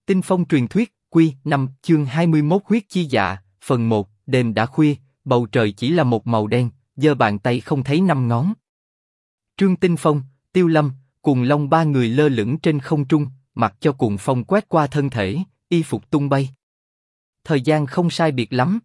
Tinh phong truyền thuyết, Quy 5, chương 21 huyết chi dạ, phần 1, đêm đã khuya, bầu trời chỉ là một màu đen, giơ bàn tay không thấy năm ngón. Trương Tinh Phong, Tiêu Lâm, Cuồng Long ba người lơ lửng trên không trung, mặc cho cuồng phong quét qua thân thể, y phục tung bay. Thời gian không sai biệt lắm.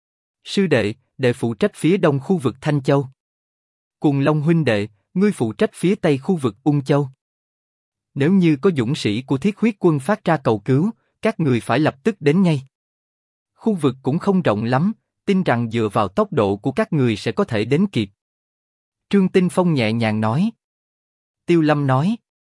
Sư đệ, đệ phụ trách phía đông khu vực Thanh Châu. Cuồng Long huynh đệ, ngươi phụ trách phía tây khu vực Ung Châu. Nếu như có dũng sĩ của Thiết Huyết Quân phát ra cầu cứu, các người phải lập tức đến ngay. Khu vực cũng không rộng lắm, tin rằng dựa vào tốc độ của các người sẽ có thể đến kịp. Trương Tinh Phong nhẹ nhàng nói. Tiêu Lâm nói.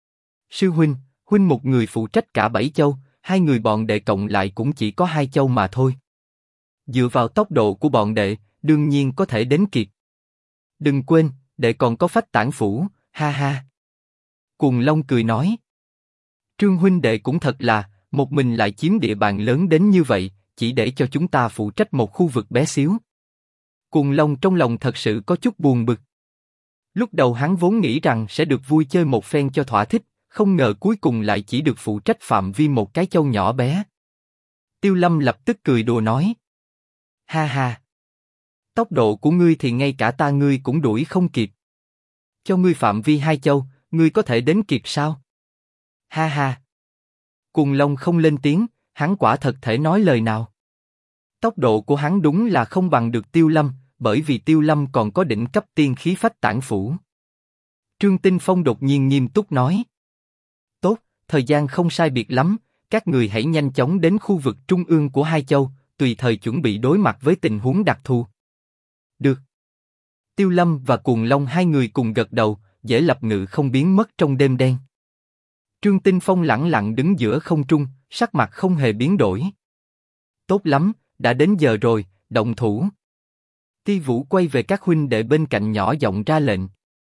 Sư huynh, huynh một người phụ trách cả 7 châu, hai người bọn đệ cộng lại cũng chỉ có 2 châu mà thôi. Dựa vào tốc độ của bọn đệ, đương nhiên có thể đến kịp. Đừng quên, đệ còn có Phách Tản Phủ, ha ha. Cuồng Long cười nói. Trương huynh đệ cũng thật là, một mình lại chiếm địa bàn lớn đến như vậy, chỉ để cho chúng ta phụ trách một khu vực bé xíu. Cuồng Long trong lòng thật sự có chút buồn bực. Lúc đầu hắn vốn nghĩ rằng sẽ được vui chơi một phen cho thỏa thích, không ngờ cuối cùng lại chỉ được phụ trách phạm vi một cái châu nhỏ bé. Tiêu Lâm lập tức cười đùa nói. Ha ha. Tốc độ của ngươi thì ngay cả ta ngươi cũng đuổi không kịp. Cho ngươi phạm vi 2 châu, ngươi có thể đến kịp sao? Ha ha. Cuồng Long không lên tiếng, hắn quả thật thể nói lời nào. Tốc độ của hắn đúng là không bằng được Tiêu Lâm, bởi vì Tiêu Lâm còn có đỉnh cấp tiên khí Phách Tản Phủ. Trương Tinh Phong đột nhiên nghiêm túc nói. Tốt, thời gian không sai biệt lắm, các người hãy nhanh chóng đến khu vực trung ương của 2 châu, tùy thời chuẩn bị đối mặt với tình huống đặc thù. Được. Tiêu Lâm và Cuồng Long hai người cùng gật đầu, dễ lập ngự không biến mất trong đêm đen. Trương Tinh Phong lẳng lặng đứng giữa không trung, sắc mặt không hề biến đổi. Tốt lắm, đã đến giờ rồi, động thủ. Ti Vũ quay về các huynh đệ bên cạnh nhỏ giọng ra lệnh.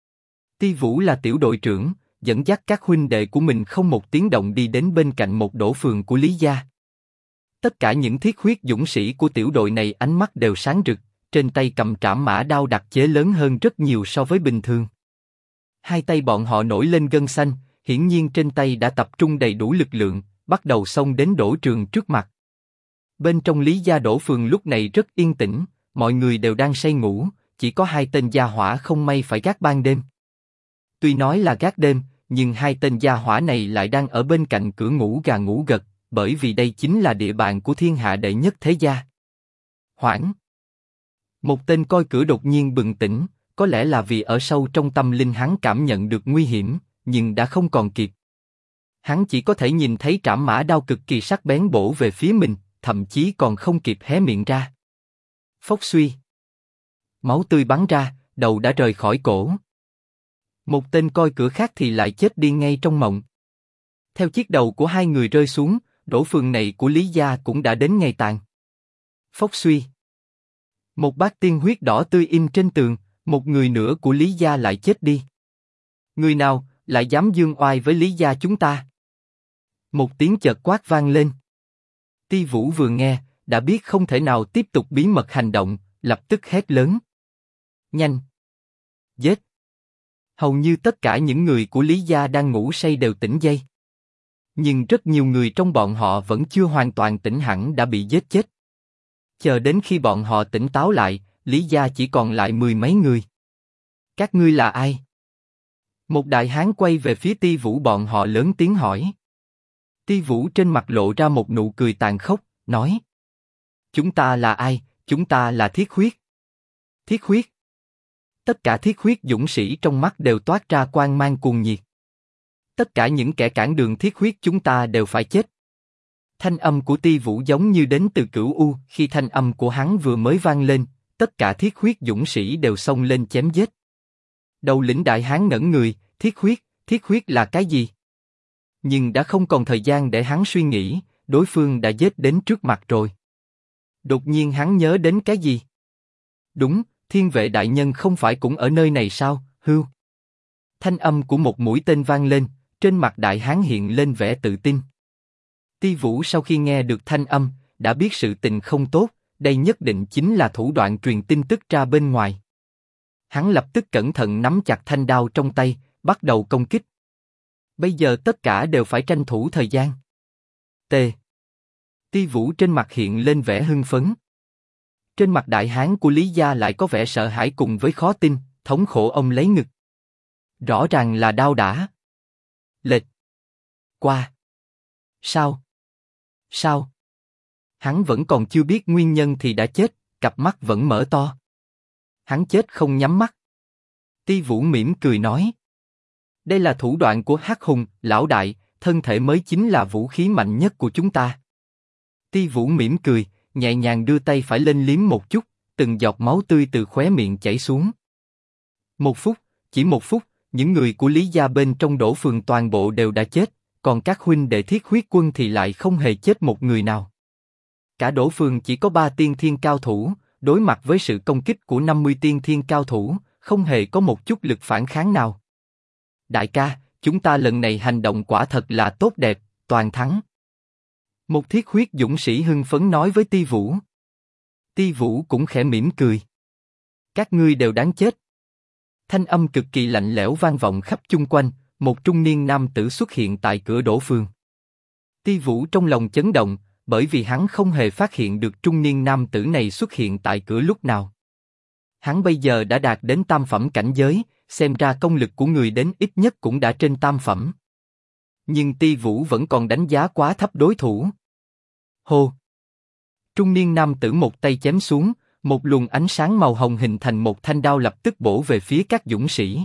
Ti Vũ là tiểu đội trưởng, dẫn dắt các huynh đệ của mình không một tiếng động đi đến bên cạnh một đổ phường của Lý gia. Tất cả những thiết huyết dũng sĩ của tiểu đội này ánh mắt đều sáng rực, trên tay cầm trảm mã đao đặc chế lớn hơn rất nhiều so với bình thường. Hai tay bọn họ nổi lên gân xanh, hiển nhiên trên tay đã tập trung đầy đủ lực lượng, bắt đầu xông đến đổ trường trước mặt. Bên trong Lý gia đổ phường lúc này rất yên tĩnh, mọi người đều đang say ngủ, chỉ có 2 tên gia hỏa không may phải gác ban đêm. Tuy nói là gác đêm, nhưng 2 tên gia hỏa này lại đang ở bên cạnh cửa ngủ gà ngủ gật, bởi vì đây chính là địa bàn của thiên hạ đệ nhất thế gia. Hoảng! Một tên coi cửa đột nhiên bừng tỉnh, có lẽ là vì ở sâu trong tâm linh hắn cảm nhận được nguy hiểm, nhưng đã không còn kịp. Hắn chỉ có thể nhìn thấy trảm mã đao cực kỳ sắc bén bổ về phía mình, thậm chí còn không kịp hé miệng ra. Phốc suy! Máu tươi bắn ra, đầu đã rời khỏi cổ. Một tên coi cửa khác thì lại chết đi ngay trong mộng. Theo chiếc đầu của 2 người rơi xuống, đổ phường này của Lý gia cũng đã đến ngày tàn. Phốc suy! Một bát tiên huyết đỏ tươi in trên tường, một người nữa của Lý gia lại chết đi. Người nào lại dám dương oai với Lý gia chúng ta? Một tiếng chợt quát vang lên. Ti Vũ vừa nghe, đã biết không thể nào tiếp tục bí mật hành động, lập tức hét lớn. Nhanh! Giết! Hầu như tất cả những người của Lý gia đang ngủ say đều tỉnh dậy. Nhưng rất nhiều người trong bọn họ vẫn chưa hoàn toàn tỉnh hẳn đã bị giết chết. Chờ đến khi bọn họ tỉnh táo lại, Lý gia chỉ còn lại 10 mấy người. Các ngươi là ai? Một đại hán quay về phía Ti Vũ bọn họ lớn tiếng hỏi. Ti Vũ trên mặt lộ ra một nụ cười tàn khốc, nói. Chúng ta là ai? Chúng ta là Thiết Huyết. Thiết Huyết. Tất cả Thiết Huyết dũng sĩ trong mắt đều toát ra quang mang cuồng nhiệt. Tất cả những kẻ cản đường Thiết Huyết chúng ta đều phải chết. Thanh âm của Ti Vũ giống như đến từ Cửu U, khi thanh âm của hắn vừa mới vang lên, tất cả Thiết Huyết dũng sĩ đều xông lên chém giết. Đầu lĩnh đại hán ngẩn người, Thiết huyết là cái gì? Nhưng đã không còn thời gian để hắn suy nghĩ, đối phương đã giết đến trước mặt rồi. Đột nhiên hắn nhớ đến cái gì? Đúng, Thiên Vệ đại nhân không phải cũng ở nơi này sao? Hưu. Thanh âm của một mũi tên vang lên, trên mặt đại hán hiện lên vẻ tự tin. Ti Vũ sau khi nghe được thanh âm, đã biết sự tình không tốt, đây nhất định chính là thủ đoạn truyền tin tức ra bên ngoài. Hắn lập tức cẩn thận nắm chặt thanh đao trong tay, bắt đầu công kích. Bây giờ tất cả đều phải tranh thủ thời gian. T. Ti Vũ trên mặt hiện lên vẻ hưng phấn. Trên mặt đại hán của Lý gia lại có vẻ sợ hãi cùng với khó tin, thống khổ ông lấy ngực. Rõ ràng là đau đã. Lệch. Qua. Sao? Sao? Hắn vẫn còn chưa biết nguyên nhân thì đã chết, cặp mắt vẫn mở to. Hắn chết không nhắm mắt. Ti Vũ mỉm cười nói. Đây là thủ đoạn của Hắc Hùng, lão đại, thân thể mới chính là vũ khí mạnh nhất của chúng ta. Ti Vũ mỉm cười, nhẹ nhàng đưa tay phải lên liếm một chút, từng giọt máu tươi từ khóe miệng chảy xuống. 1 phút, chỉ 1 phút, những người của Lý gia bên trong Đỗ Phường toàn bộ đều đã chết, còn các huynh đệ Thiết Huyết Quân thì lại không hề chết một người nào. Cả Đỗ Phường chỉ có 3 tiên thiên cao thủ, đối mặt với sự công kích của 50 tiên thiên cao thủ, không hề có một chút lực phản kháng nào. Đại ca, chúng ta lần này hành động quả thật là tốt đẹp, toàn thắng. Một thiết huyết dũng sĩ hưng phấn nói với Ti Vũ. Ti Vũ cũng khẽ mỉm cười. Các ngươi đều đáng chết. Thanh âm cực kỳ lạnh lẽo vang vọng khắp chung quanh, một trung niên nam tử xuất hiện tại cửa Đỗ Phường. Ti Vũ trong lòng chấn động, bởi vì hắn không hề phát hiện được trung niên nam tử này xuất hiện tại cửa lúc nào. Hắn bây giờ đã đạt đến tam phẩm cảnh giới, xem ra công lực của người đến ít nhất cũng đã trên tam phẩm. Nhưng Ti Vũ vẫn còn đánh giá quá thấp đối thủ. Hô! Trung niên nam tử một tay chém xuống, một luồng ánh sáng màu hồng hình thành một thanh đao lập tức bổ về phía các dũng sĩ.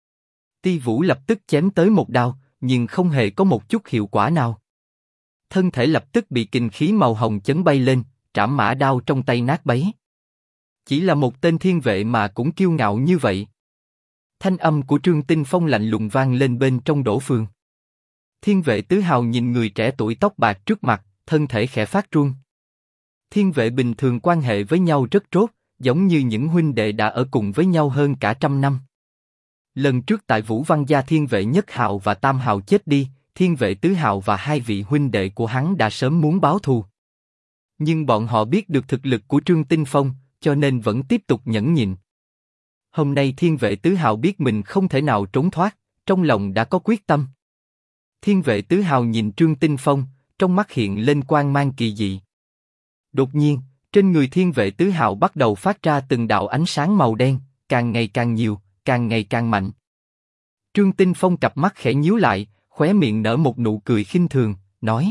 Ti Vũ lập tức chém tới một đao, nhưng không hề có một chút hiệu quả nào. Thân thể lập tức bị kình khí màu hồng chấn bay lên, trảm mã đao trong tay nát bấy. Chỉ là một tên thiên vệ mà cũng kiêu ngạo như vậy. Thanh âm của Trương Tinh Phong lạnh lùng vang lên bên trong Đỗ Phường. Thiên vệ tứ hào nhìn người trẻ tuổi tóc bạc trước mặt, thân thể khẽ phát run. Thiên vệ bình thường quan hệ với nhau rất tốt, giống như những huynh đệ đã ở cùng với nhau hơn cả 100 năm. Lần trước tại Vũ Văn gia thiên vệ nhất hào và tam hào chết đi, thiên vệ tứ hào và 2 vị huynh đệ của hắn đã sớm muốn báo thù. Nhưng bọn họ biết được thực lực của Trương Tinh Phong, cho nên vẫn tiếp tục nhẫn nhịn. Hôm nay thiên vệ tứ hào biết mình không thể nào trốn thoát, trong lòng đã có quyết tâm. Thiên vệ tứ hào nhìn Trương Tinh Phong, trong mắt hiện lên quang mang kỳ dị. Đột nhiên, trên người thiên vệ tứ hào bắt đầu phát ra từng đạo ánh sáng màu đen, càng ngày càng nhiều, càng ngày càng mạnh. Trương Tinh Phong cặp mắt khẽ nhíu lại, khóe miệng nở một nụ cười khinh thường, nói: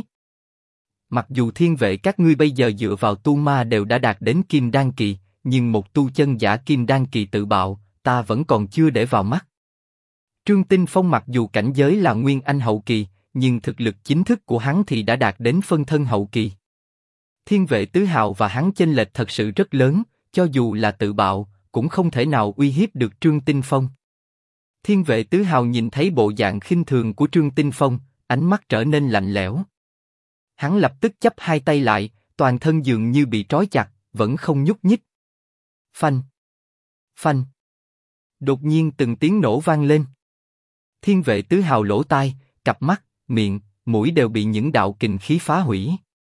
mặc dù thiên vệ các ngươi bây giờ dựa vào tu ma đều đã đạt đến kim đan kỳ, nhưng một tu chân giả kim đan kỳ tự bạo, ta vẫn còn chưa để vào mắt. Trương Tinh Phong mặc dù cảnh giới là nguyên anh hậu kỳ, nhưng thực lực chính thức của hắn thì đã đạt đến phân thân hậu kỳ. Thiên vệ tứ hào và hắn chênh lệch thật sự rất lớn, cho dù là tự bạo, cũng không thể nào uy hiếp được Trương Tinh Phong. Thiên vệ tứ hào nhìn thấy bộ dạng khinh thường của Trương Tinh Phong, ánh mắt trở nên lạnh lẽo. Hắn lập tức chắp hai tay lại, toàn thân dường như bị trói chặt, vẫn không nhúc nhích. Phanh! Phanh! Đột nhiên từng tiếng nổ vang lên. Thiên vệ tứ hào lỗ tai, cặp mắt, miệng, mũi đều bị những đạo kình khí phá hủy.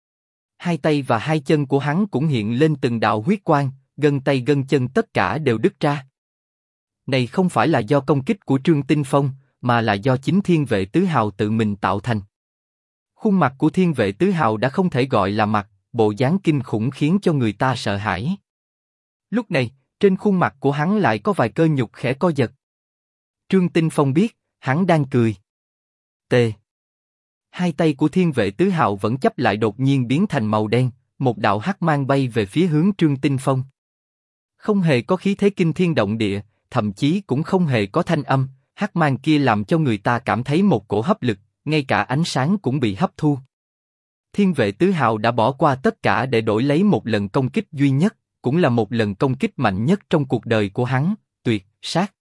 2 tay và 2 chân của hắn cũng hiện lên từng đạo huyết quang, gân tay gân chân tất cả đều đứt ra. Này không phải là do công kích của Trương Tinh Phong, mà là do chính thiên vệ tứ hào tự mình tạo thành. Khuôn mặt của thiên vệ tứ hào đã không thể gọi là mặt, bộ dáng kinh khủng khiến cho người ta sợ hãi. Lúc này, trên khuôn mặt của hắn lại có vài cơ nhục khẽ co giật. Trương Tinh Phong biết, hắn đang cười. T. 2 tay của thiên vệ tứ hào vẫn chấp lại đột nhiên biến thành màu đen, một đạo hắc mang bay về phía hướng Trương Tinh Phong. Không hề có khí thế kinh thiên động địa, thậm chí cũng không hề có thanh âm, hắc mang kia làm cho người ta cảm thấy một cổ hấp lực, ngay cả ánh sáng cũng bị hấp thu. Thiên vệ tứ hào đã bỏ qua tất cả để đổi lấy một lần công kích duy nhất, cũng là một lần công kích mạnh nhất trong cuộc đời của hắn, tuyệt sát.